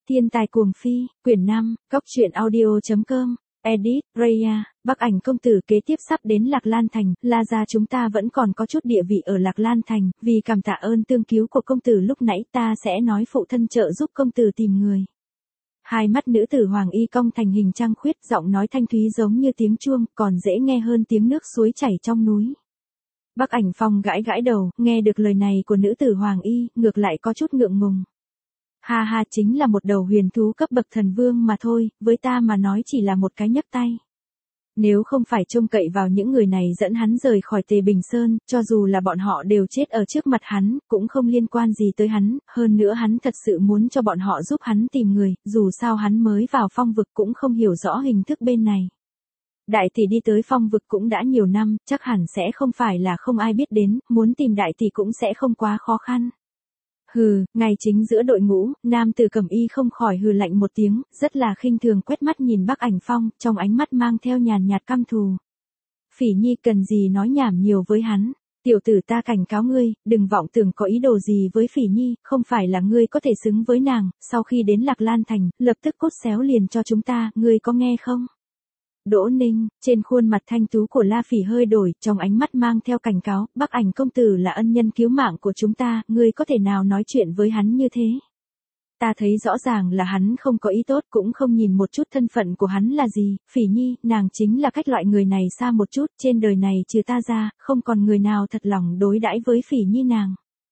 Thiên tài cuồng phi, quyển 5, Cóc truyện audio.com, edit, Raya, Bắc Ảnh công tử kế tiếp sắp đến Lạc Lan Thành, La gia chúng ta vẫn còn có chút địa vị ở Lạc Lan Thành, vì cảm tạ ơn tương cứu của công tử lúc nãy ta sẽ nói phụ thân trợ giúp công tử tìm người. Hai mắt nữ tử Hoàng Y cong thành hình trăng khuyết, giọng nói thanh thúy giống như tiếng chuông, còn dễ nghe hơn tiếng nước suối chảy trong núi. Bắc Ảnh Phong gãi gãi đầu, nghe được lời này của nữ tử Hoàng Y, ngược lại có chút ngượng ngùng. Ha ha, chính là một đầu huyền thú cấp bậc thần vương mà thôi, với ta mà nói chỉ là một cái nhấc tay. Nếu không phải trông cậy vào những người này dẫn hắn rời khỏi Tề Bình Sơn, cho dù là bọn họ đều chết ở trước mặt hắn, cũng không liên quan gì tới hắn, hơn nữa hắn thật sự muốn cho bọn họ giúp hắn tìm người, dù sao hắn mới vào phong vực cũng không hiểu rõ hình thức bên này. Đại tỷ đi tới phong vực cũng đã nhiều năm, chắc hẳn sẽ không phải là không ai biết đến, muốn tìm đại tỷ cũng sẽ không quá khó khăn. Hừ, ngay chính giữa đội ngũ, nam tử Cẩm Y không khỏi hừ lạnh một tiếng, rất là khinh thường quét mắt nhìn Bắc Ảnh Phong, trong ánh mắt mang theo nhàn nhạt căm thù. Phỉ Nhi cần gì nói nhảm nhiều với hắn, tiểu tử ta cảnh cáo ngươi, đừng vọng tưởng có ý đồ gì với Phỉ Nhi, không phải là ngươi có thể xứng với nàng, sau khi đến Lạc Lan Thành, lập tức cốt xéo liền cho chúng ta, ngươi có nghe không? Đỗ Ninh, trên khuôn mặt thanh tú của La Phỉ hơi đổi, trong ánh mắt mang theo cảnh cáo, Bắc Ảnh công tử là ân nhân cứu mạng của chúng ta, ngươi có thể nào nói chuyện với hắn như thế? Ta thấy rõ ràng là hắn không có ý tốt, cũng không nhìn một chút thân phận của hắn là gì, Phỉ Nhi, nàng chính là cách loại người này xa một chút, trên đời này trừ ta ra, không còn người nào thật lòng đối đãi với Phỉ Nhi nàng.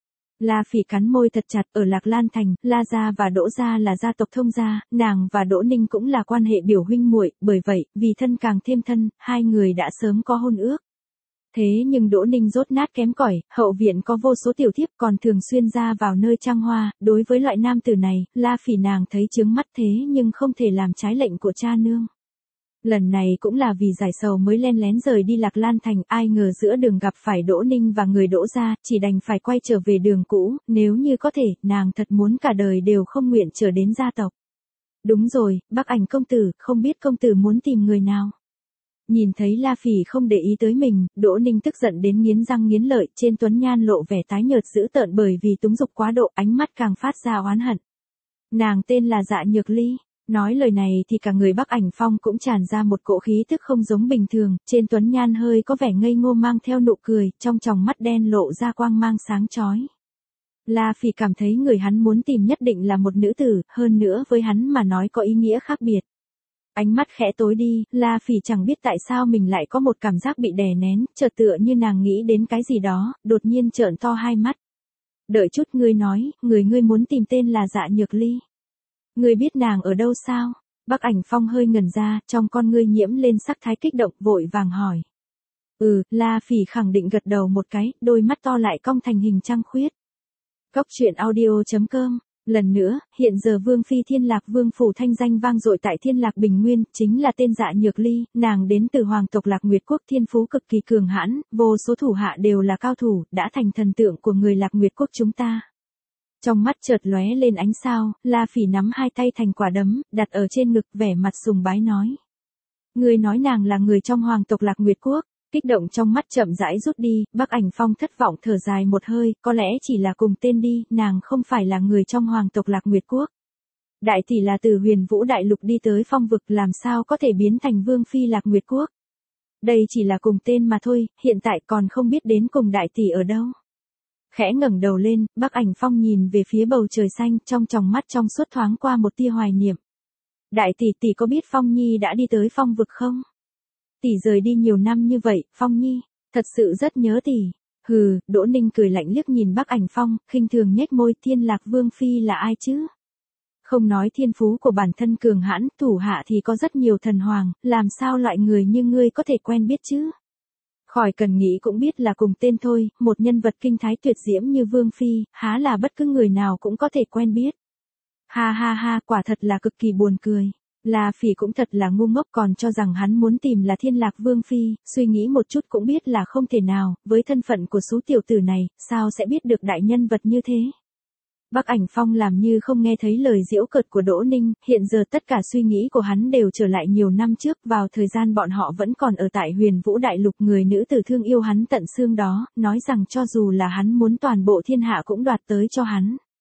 La Phỉ cắn môi thật chặt, ở Lạc Lan Thành, La gia và Đỗ gia là gia tộc thông gia, nàng và Đỗ Ninh cũng là quan hệ biểu huynh muội, bởi vậy, vì thân càng thêm thân, hai người đã sớm có hôn ước. Thế nhưng Đỗ Ninh dốt nát kém cỏi, hậu viện có vô số tiểu thiếp còn thường xuyên ra vào nơi trăng hoa, đối với loại nam tử này, La Phỉ nàng thấy chướng mắt thế nhưng không thể làm trái lệnh của cha nương. Lần này cũng là vì giải sầu mới len lén rời đi Lạc Lan Thành, ai ngờ giữa đường gặp phải Đỗ Ninh và người Đỗ gia, chỉ đành phải quay trở về đường cũ, nếu như có thể, nàng thật muốn cả đời đều không nguyện trở đến gia tộc. Đúng rồi, Bắc Ảnh công tử, không biết công tử muốn tìm người nào? Nhìn thấy La Phỉ không để ý tới mình, Đỗ Ninh tức giận đến nghiến răng nghiến lợi, trên tuấn nhan lộ vẻ tái nhợt dữ tợn bởi vì túng dục quá độ, ánh mắt càng phát ra oán hận. Nàng tên là Dạ Nhược Ly. Nói lời này thì cả người Bắc Ảnh Phong cũng tràn ra một cỗ khí tức không giống bình thường, trên tuấn nhan hơi có vẻ ngây ngô mang theo nụ cười, trong tròng mắt đen lộ ra quang mang sáng chói. La Phỉ cảm thấy người hắn muốn tìm nhất định là một nữ tử, hơn nữa với hắn mà nói có ý nghĩa khác biệt. Ánh mắt khẽ tối đi, La Phỉ chẳng biết tại sao mình lại có một cảm giác bị đè nén, chợt tựa như nàng nghĩ đến cái gì đó, đột nhiên trợn to hai mắt. Đợi chút, ngươi nói, người ngươi muốn tìm tên là Dạ Nhược Ly. Ngươi biết nàng ở đâu sao? Bắc Ảnh Phong hơi ngẩn ra, trong con ngươi nhiễm lên sắc thái kích động, vội vàng hỏi. La Phỉ khẳng định gật đầu một cái, đôi mắt to lại cong thành hình trăng khuyết. Cóc truyện audio.com. Lần nữa, hiện giờ Vương Phi Thiên Lạc Vương phủ thanh danh vang dội tại Thiên Lạc Bình Nguyên, chính là tên Dạ Nhược Ly, nàng đến từ hoàng tộc Lạc Nguyệt Quốc, thiên phú cực kỳ cường hãn, vô số thủ hạ đều là cao thủ, đã thành thần tượng của người Lạc Nguyệt Quốc chúng ta. Trong mắt chợt lóe lên ánh sao, La Phỉ nắm hai tay thành quả đấm, đặt ở trên ngực, vẻ mặt sùng bái nói. Ngươi nói nàng là người trong hoàng tộc Lạc Nguyệt Quốc. Kích động trong mắt chậm rãi rút đi, Bắc Ảnh Phong thất vọng thở dài một hơi, có lẽ chỉ là cùng tên đi, nàng không phải là người trong hoàng tộc Lạc Nguyệt Quốc. Đại tỷ là từ Huyền Vũ Đại Lục đi tới phong vực, làm sao có thể biến thành Vương Phi Lạc Nguyệt Quốc. Đây chỉ là cùng tên mà thôi, hiện tại còn không biết đến cùng đại tỷ ở đâu. Khẽ ngẩng đầu lên, Bắc Ảnh Phong nhìn về phía bầu trời xanh, trong tròng mắt trong suốt thoáng qua một tia hoài niệm. Đại tỷ có biết Phong Nhi đã đi tới phong vực không? Tỷ rời đi nhiều năm như vậy, Phong Nhi, thật sự rất nhớ tỷ. Hừ, Đỗ Ninh cười lạnh liếc nhìn Bắc Ảnh Phong, khinh thường nhếch môi, Thiên Lạc Vương Phi là ai chứ? Không nói thiên phú của bản thân cường hãn, thủ hạ thì có rất nhiều thần hoàng, làm sao loại người như ngươi có thể quen biết chứ? Khỏi cần nghĩ cũng biết là cùng tên thôi, một nhân vật kinh thái tuyệt diễm như Vương Phi, há là bất cứ người nào cũng có thể quen biết. Ha ha ha, quả thật là cực kỳ buồn cười. La Phỉ cũng thật là ngu ngốc, còn cho rằng hắn muốn tìm là Thiên Lạc Vương Phi, suy nghĩ một chút cũng biết là không thể nào, với thân phận của số tiểu tử này, sao sẽ biết được đại nhân vật như thế. Bắc Ảnh Phong làm như không nghe thấy lời giễu cợt của Đỗ Ninh, hiện giờ tất cả suy nghĩ của hắn đều trở lại nhiều năm trước, vào thời gian bọn họ vẫn còn ở tại Huyền Vũ Đại Lục, người nữ tử thương yêu hắn tận xương đó, nói rằng cho dù là hắn muốn toàn bộ thiên hạ cũng đoạt tới cho hắn.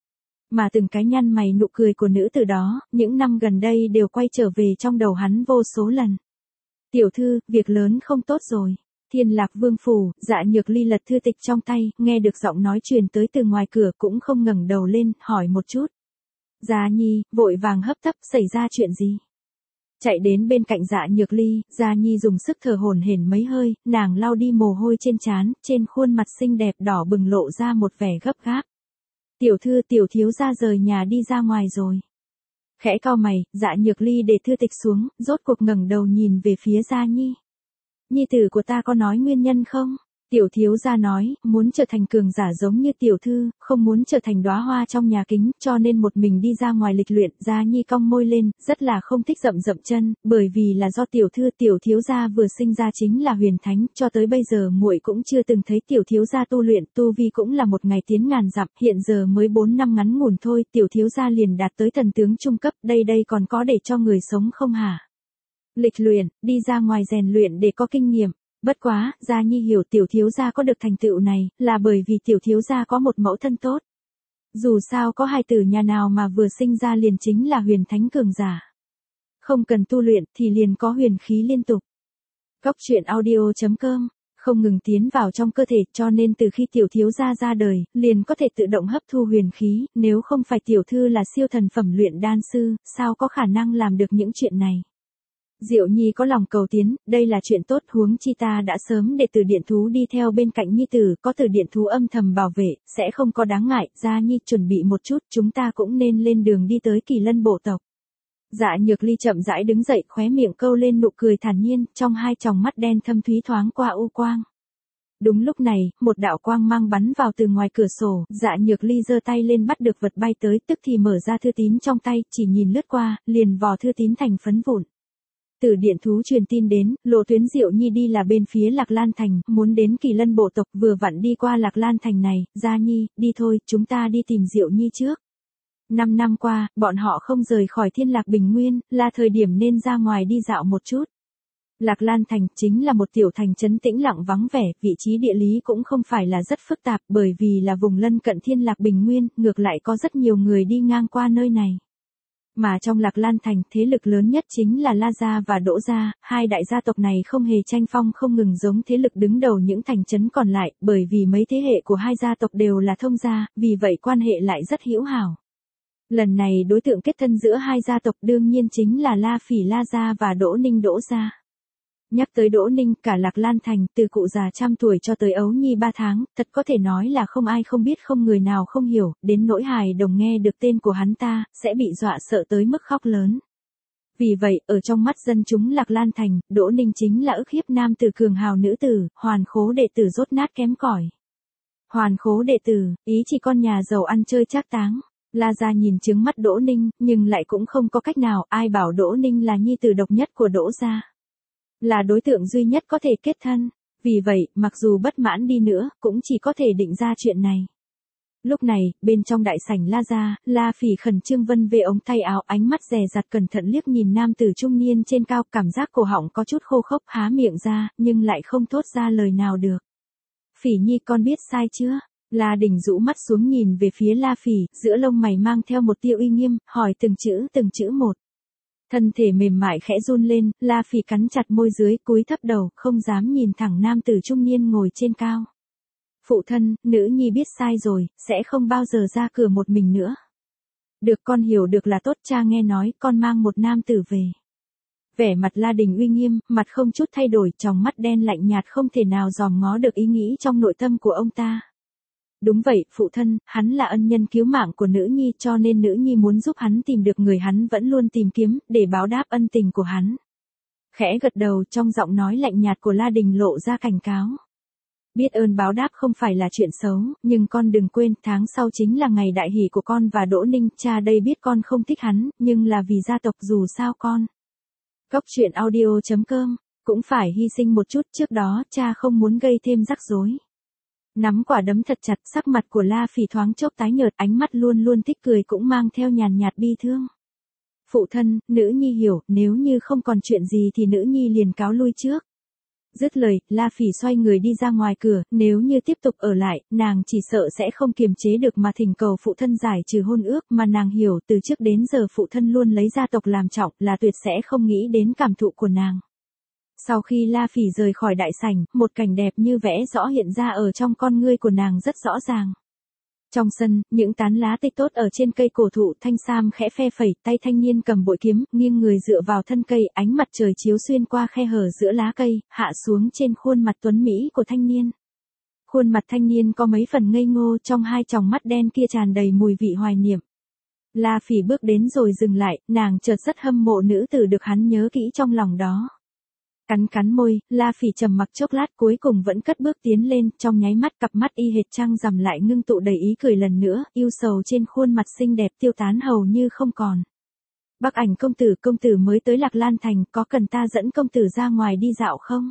Mà từng cái nhăn mày nụ cười của nữ tử đó, những năm gần đây đều quay trở về trong đầu hắn vô số lần. Tiểu thư, việc lớn không tốt rồi. Thiên Lạc Vương phủ, Dạ Nhược Ly lật thư tịch trong tay, nghe được giọng nói truyền tới từ ngoài cửa cũng không ngẩng đầu lên, hỏi một chút. Gia Nhi, vội vàng hấp tấp, xảy ra chuyện gì? Chạy đến bên cạnh Dạ Nhược Ly, Gia Nhi dùng sức thở hổn hển mấy hơi, nàng lau đi mồ hôi trên trán, trên khuôn mặt xinh đẹp đỏ bừng lộ ra một vẻ gấp gáp. Tiểu thư, tiểu thiếu gia rời nhà đi ra ngoài rồi. Khẽ cau mày, Dạ Nhược Ly để thư tịch xuống, rốt cuộc ngẩng đầu nhìn về phía Gia Nhi. Nhi tử của ta có nói nguyên nhân không? Tiểu thiếu gia nói, muốn trở thành cường giả giống như tiểu thư, không muốn trở thành đóa hoa trong nhà kính, cho nên một mình đi ra ngoài lịch luyện. Gia Nhi cong môi lên, rất là không thích dậm chân, bởi vì là do tiểu thư tiểu thiếu gia vừa sinh ra chính là huyền thánh, cho tới bây giờ muội cũng chưa từng thấy tiểu thiếu gia tu luyện, tu vi cũng là một ngày tiến ngàn dặm, hiện giờ mới 4 năm ngắn ngủn thôi, tiểu thiếu gia liền đạt tới thần tướng trung cấp, đây còn có để cho người sống không hả? Lịch luyện, đi ra ngoài rèn luyện để có kinh nghiệm. Bất quá, Gia Nhi hiểu tiểu thiếu gia có được thành tựu này, là bởi vì tiểu thiếu gia có một mẫu thân tốt. Dù sao có hài tử nhà nào mà vừa sinh ra liền chính là huyền thánh cường giả. Không cần tu luyện thì liền có huyền khí liên tục. Cóc truyện audio.com không ngừng tiến vào trong cơ thể, cho nên từ khi tiểu thiếu gia ra đời, liền có thể tự động hấp thu huyền khí, nếu không phải tiểu thư là siêu thần phẩm luyện đan sư, sao có khả năng làm được những chuyện này. Diệu Nhi có lòng cầu tiến, đây là chuyện tốt, huống chi ta đã sớm để Từ Điện thú đi theo bên cạnh Nhi tử, có Từ Điện thú âm thầm bảo vệ, sẽ không có đáng ngại. Gia Nhi chuẩn bị một chút, chúng ta cũng nên lên đường đi tới Kỳ Lân bộ tộc. Dạ Nhược Ly chậm rãi đứng dậy, khóe miệng câu lên nụ cười thản nhiên, trong hai tròng mắt đen thâm thúy thoáng qua u quang. Đúng lúc này, một đạo quang mang bắn vào từ ngoài cửa sổ, Dạ Nhược Ly giơ tay lên bắt được vật bay tới, tức thì mở ra thư tín trong tay, chỉ nhìn lướt qua, liền vò thư tín thành phấn vụn. Từ Điện thú truyền tin đến, lộ tuyến Diệu Nhi đi là bên phía Lạc Lan Thành, muốn đến Kỳ Lân bộ tộc, vừa vặn đi qua Lạc Lan Thành này. Gia Nhi, đi thôi, chúng ta đi tìm Diệu Nhi trước. 5 năm qua, bọn họ không rời khỏi Thiên Lạc Bình Nguyên, là thời điểm nên ra ngoài đi dạo một chút. Lạc Lan Thành chính là một tiểu thành trấn tĩnh lặng vắng vẻ, vị trí địa lý cũng không phải là rất phức tạp, bởi vì là vùng lân cận Thiên Lạc Bình Nguyên, ngược lại có rất nhiều người đi ngang qua nơi này. Mà trong Lạc Lan Thành, thế lực lớn nhất chính là La Gia và Đỗ Gia, hai đại gia tộc này không hề tranh phong không ngừng giống thế lực đứng đầu những thành trấn còn lại, bởi vì mấy thế hệ của hai gia tộc đều là thông gia, vì vậy quan hệ lại rất hữu hảo. Lần này đối tượng kết thân giữa hai gia tộc đương nhiên chính là La Phỉ La Gia và Đỗ Ninh Đỗ Gia. Nhắc tới Đỗ Ninh, cả Lạc Lan Thành, từ cụ già trăm tuổi cho tới ấu nhi 3 tháng, thật có thể nói là không ai không biết, không người nào không hiểu, đến nỗi hài đồng nghe được tên của hắn ta, sẽ bị dọa sợ tới mức khóc lớn. Vì vậy, ở trong mắt dân chúng Lạc Lan Thành, Đỗ Ninh chính là ức hiếp nam tử cường hào nữ tử, hoàn khố đệ tử dốt nát kém cỏi. Hoàn khố đệ tử, ý chỉ con nhà giàu ăn chơi trác táng. La Gia nhìn trướng mắt Đỗ Ninh, nhưng lại cũng không có cách nào, ai bảo Đỗ Ninh là nhi tử độc nhất của Đỗ Gia. Là đối tượng duy nhất có thể kết thân. Vì vậy, mặc dù bất mãn đi nữa, cũng chỉ có thể định ra chuyện này. Lúc này, bên trong đại sảnh La Gia, La Phỉ khẩn trương vân về ống tay áo, ánh mắt dè dặt cẩn thận liếc nhìn nam tử trung niên trên cao, cảm giác cổ họng có chút khô khốc, há miệng ra, nhưng lại không thốt ra lời nào được. Phỉ Nhi, con biết sai chưa? La Đình rũ mắt xuống nhìn về phía La Phỉ, giữa lông mày mang theo một tia uy nghiêm, hỏi từng chữ một. Thân thể mềm mại khẽ run lên, La Phỉ cắn chặt môi dưới, cúi thấp đầu, không dám nhìn thẳng nam tử trung niên ngồi trên cao. Phụ thân, nữ nhi biết sai rồi, sẽ không bao giờ ra cửa một mình nữa. Được, con hiểu được là tốt, cha nghe nói, con mang một nam tử về. Vẻ mặt La Đình uy nghiêm, mặt không chút thay đổi, tròng mắt đen lạnh nhạt không thể nào dòm ngó được ý nghĩ trong nội tâm của ông ta. Đúng vậy, phụ thân, hắn là ân nhân cứu mạng của nữ nhi, cho nên nữ nhi muốn giúp hắn tìm được người hắn vẫn luôn tìm kiếm, để báo đáp ân tình của hắn. Khẽ gật đầu, trong giọng nói lạnh nhạt của La Đình lộ ra cảnh cáo. Biết ơn báo đáp không phải là chuyện xấu, nhưng con đừng quên, tháng sau chính là ngày đại hỷ của con và Đỗ Ninh, cha đây biết con không thích hắn, nhưng là vì gia tộc, dù sao con. Cóc truyện audio.com, cũng phải hy sinh một chút, trước đó, cha không muốn gây thêm rắc rối. Nắm quả đấm thật chặt, sắc mặt của La Phỉ thoáng chốc tái nhợt, ánh mắt luôn luôn thích cười cũng mang theo nhàn nhạt bi thương. Phụ thân, nữ nhi hiểu, nếu như không còn chuyện gì thì nữ nhi liền cáo lui trước. Dứt lời, La Phỉ xoay người đi ra ngoài cửa, nếu như tiếp tục ở lại, nàng chỉ sợ sẽ không kiềm chế được mà thỉnh cầu phụ thân giải trừ hôn ước, mà nàng hiểu từ trước đến giờ phụ thân luôn lấy gia tộc làm trọng, là tuyệt sẽ không nghĩ đến cảm thụ của nàng. Sau khi La Phỉ rời khỏi đại sảnh, một cảnh đẹp như vẽ rõ hiện ra ở trong con ngươi của nàng rất rõ ràng. Trong sân, những tán lá tây tốt ở trên cây cổ thụ thanh sam khẽ phe phẩy, tay thanh niên cầm bội kiếm, nghiêng người dựa vào thân cây, ánh mặt trời chiếu xuyên qua khe hở giữa lá cây, hạ xuống trên khuôn mặt tuấn mỹ của thanh niên. Khuôn mặt thanh niên có mấy phần ngây ngô, trong hai tròng mắt đen kia tràn đầy mùi vị hoài niệm. La Phỉ bước đến rồi dừng lại, nàng chợt rất hâm mộ nữ tử được hắn nhớ kỹ trong lòng đó. Cắn cắn môi, La Phỉ trầm mặc chốc lát cuối cùng vẫn cất bước tiến lên, trong nháy mắt cặp mắt y hệt trăng rằm lại ngưng tụ đầy ý cười lần nữa, yêu sầu trên khuôn mặt xinh đẹp tiêu tán hầu như không còn. Bắc Ảnh công tử mới tới Lạc Lan Thành, có cần ta dẫn công tử ra ngoài đi dạo không?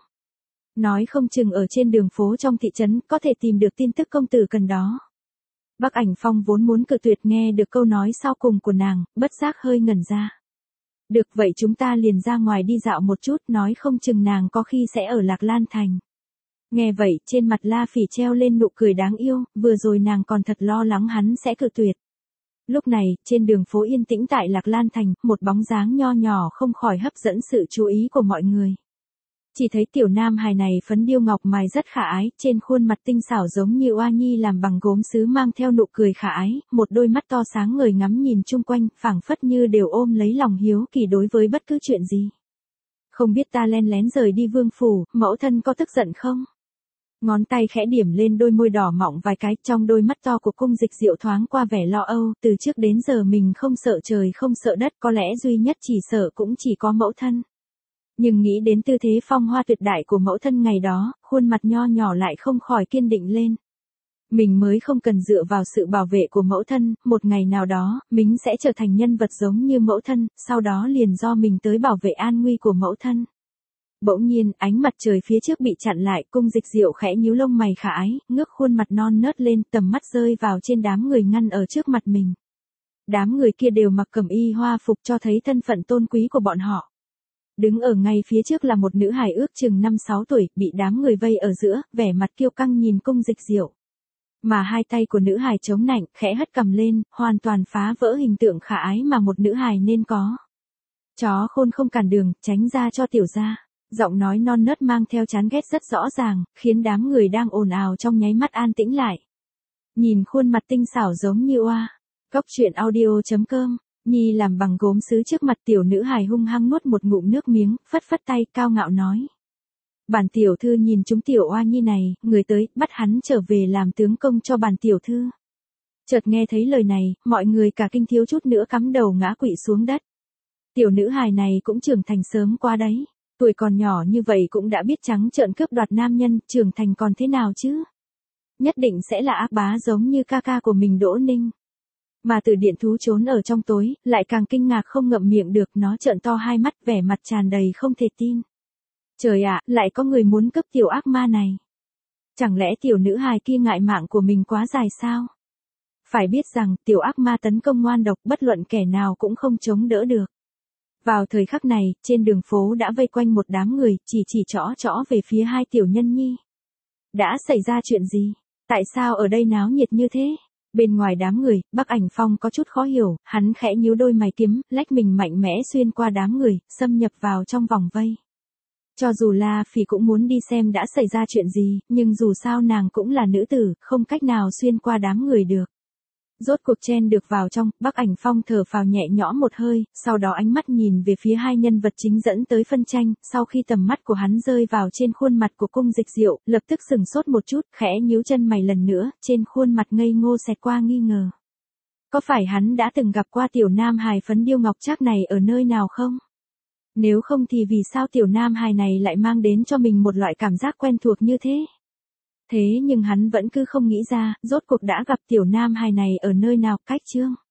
Nói không chừng ở trên đường phố trong thị trấn có thể tìm được tin tức công tử cần đó. Bắc Ảnh Phong vốn muốn cự tuyệt, nghe được câu nói sau cùng của nàng, bất giác hơi ngẩn ra. Được vậy chúng ta liền ra ngoài đi dạo một chút, nói không chừng nàng có khi sẽ ở Lạc Lan Thành. Nghe vậy, trên mặt La Phỉ treo lên nụ cười đáng yêu, vừa rồi nàng còn thật lo lắng hắn sẽ cự tuyệt. Lúc này, trên đường phố yên tĩnh tại Lạc Lan Thành, một bóng dáng nho nhỏ không khỏi hấp dẫn sự chú ý của mọi người. Chỉ thấy tiểu nam hài này phấn điêu ngọc mài rất khả ái, trên khuôn mặt tinh xảo giống như oa nhi làm bằng gốm sứ mang theo nụ cười khả ái, một đôi mắt to sáng ngời ngắm nhìn chung quanh, phảng phất như đều ôm lấy lòng hiếu kỳ đối với bất cứ chuyện gì. Không biết ta len lén rời đi vương phủ, mẫu thân có tức giận không? Ngón tay khẽ điểm lên đôi môi đỏ mọng vài cái, trong đôi mắt to của Cung Dịch Diệu thoáng qua vẻ lo âu, từ trước đến giờ mình không sợ trời không sợ đất, có lẽ duy nhất chỉ sợ cũng chỉ có mẫu thân. Nhưng nghĩ đến tư thế phong hoa tuyệt đại của mẫu thân ngày đó, khuôn mặt nho nhỏ lại không khỏi kiên định lên. Mình mới không cần dựa vào sự bảo vệ của mẫu thân, một ngày nào đó, mình sẽ trở thành nhân vật giống như mẫu thân, sau đó liền do mình tới bảo vệ an nguy của mẫu thân. Bỗng nhiên, ánh mặt trời phía trước bị chặn lại, Cung Dịch Diệu khẽ nhíu lông mày khả ái, ngước khuôn mặt non nớt lên, tầm mắt rơi vào trên đám người ngăn ở trước mặt mình. Đám người kia đều mặc cẩm y hoa phục cho thấy thân phận tôn quý của bọn họ. Đứng ở ngay phía trước là một nữ hài ước chừng 5-6 tuổi, bị đám người vây ở giữa, vẻ mặt kiêu căng nhìn Cung Dịch Diệu. Mà hai tay của nữ hài chống nạnh, khẽ hất cằm lên, hoàn toàn phá vỡ hình tượng khả ái mà một nữ hài nên có. Chó khôn không cản đường, tránh ra cho tiểu gia. Giọng nói non nớt mang theo chán ghét rất rõ ràng, khiến đám người đang ồn ào trong nháy mắt an tĩnh lại. Nhìn khuôn mặt tinh xảo giống như oa. Cóc truyện audio.com. Nhi làm bằng gốm sứ trước mặt tiểu nữ hài hung hăng nuốt một ngụm nước miếng, phất phất tay, cao ngạo nói. Bản tiểu thư nhìn chúng tiểu oa nhi này, người tới, bắt hắn trở về làm tướng công cho bản tiểu thư. Chợt nghe thấy lời này, mọi người cả kinh thiếu chút nữa cắm đầu ngã quỵ xuống đất. Tiểu nữ hài này cũng trưởng thành sớm qua đấy. Tuổi còn nhỏ như vậy cũng đã biết trắng trợn cướp đoạt nam nhân, trưởng thành còn thế nào chứ? Nhất định sẽ là ác bá giống như ca ca của mình Đỗ Ninh. Mà Từ Điện Thú trốn ở trong tối, lại càng kinh ngạc không ngậm miệng được, nó trợn to hai mắt, vẻ mặt tràn đầy không thể tin. Trời ạ, lại có người muốn cướp tiểu ác ma này. Chẳng lẽ tiểu nữ hài kia ngại mạng của mình quá dài sao? Phải biết rằng, tiểu ác ma tấn công ngoan độc, bất luận kẻ nào cũng không chống đỡ được. Vào thời khắc này, trên đường phố đã vây quanh một đám người, chỉ trõ về phía hai tiểu nhân nhi. Đã xảy ra chuyện gì? Tại sao ở đây náo nhiệt như thế? Bên ngoài đám người, Bắc Ảnh Phong có chút khó hiểu, hắn khẽ nhíu đôi mày kiếm, lách mình mạnh mẽ xuyên qua đám người, xâm nhập vào trong vòng vây. Cho dù La Phỉ cũng muốn đi xem đã xảy ra chuyện gì, nhưng dù sao nàng cũng là nữ tử, không cách nào xuyên qua đám người được. Rốt cuộc chen được vào trong, Bắc Ảnh Phong thở phào nhẹ nhõm một hơi, sau đó ánh mắt nhìn về phía hai nhân vật chính dẫn tới phân tranh, sau khi tầm mắt của hắn rơi vào trên khuôn mặt của Cung Dịch Diệu, lập tức sừng sốt một chút, khẽ nhíu chân mày lần nữa, trên khuôn mặt ngây ngô xẹt qua nghi ngờ. Có phải hắn đã từng gặp qua tiểu nam hài phấn điêu ngọc trác này ở nơi nào không? Nếu không thì vì sao tiểu nam hài này lại mang đến cho mình một loại cảm giác quen thuộc như thế? Thế nhưng hắn vẫn cứ không nghĩ ra, rốt cuộc đã gặp tiểu nam hài này ở nơi nào, cách chương.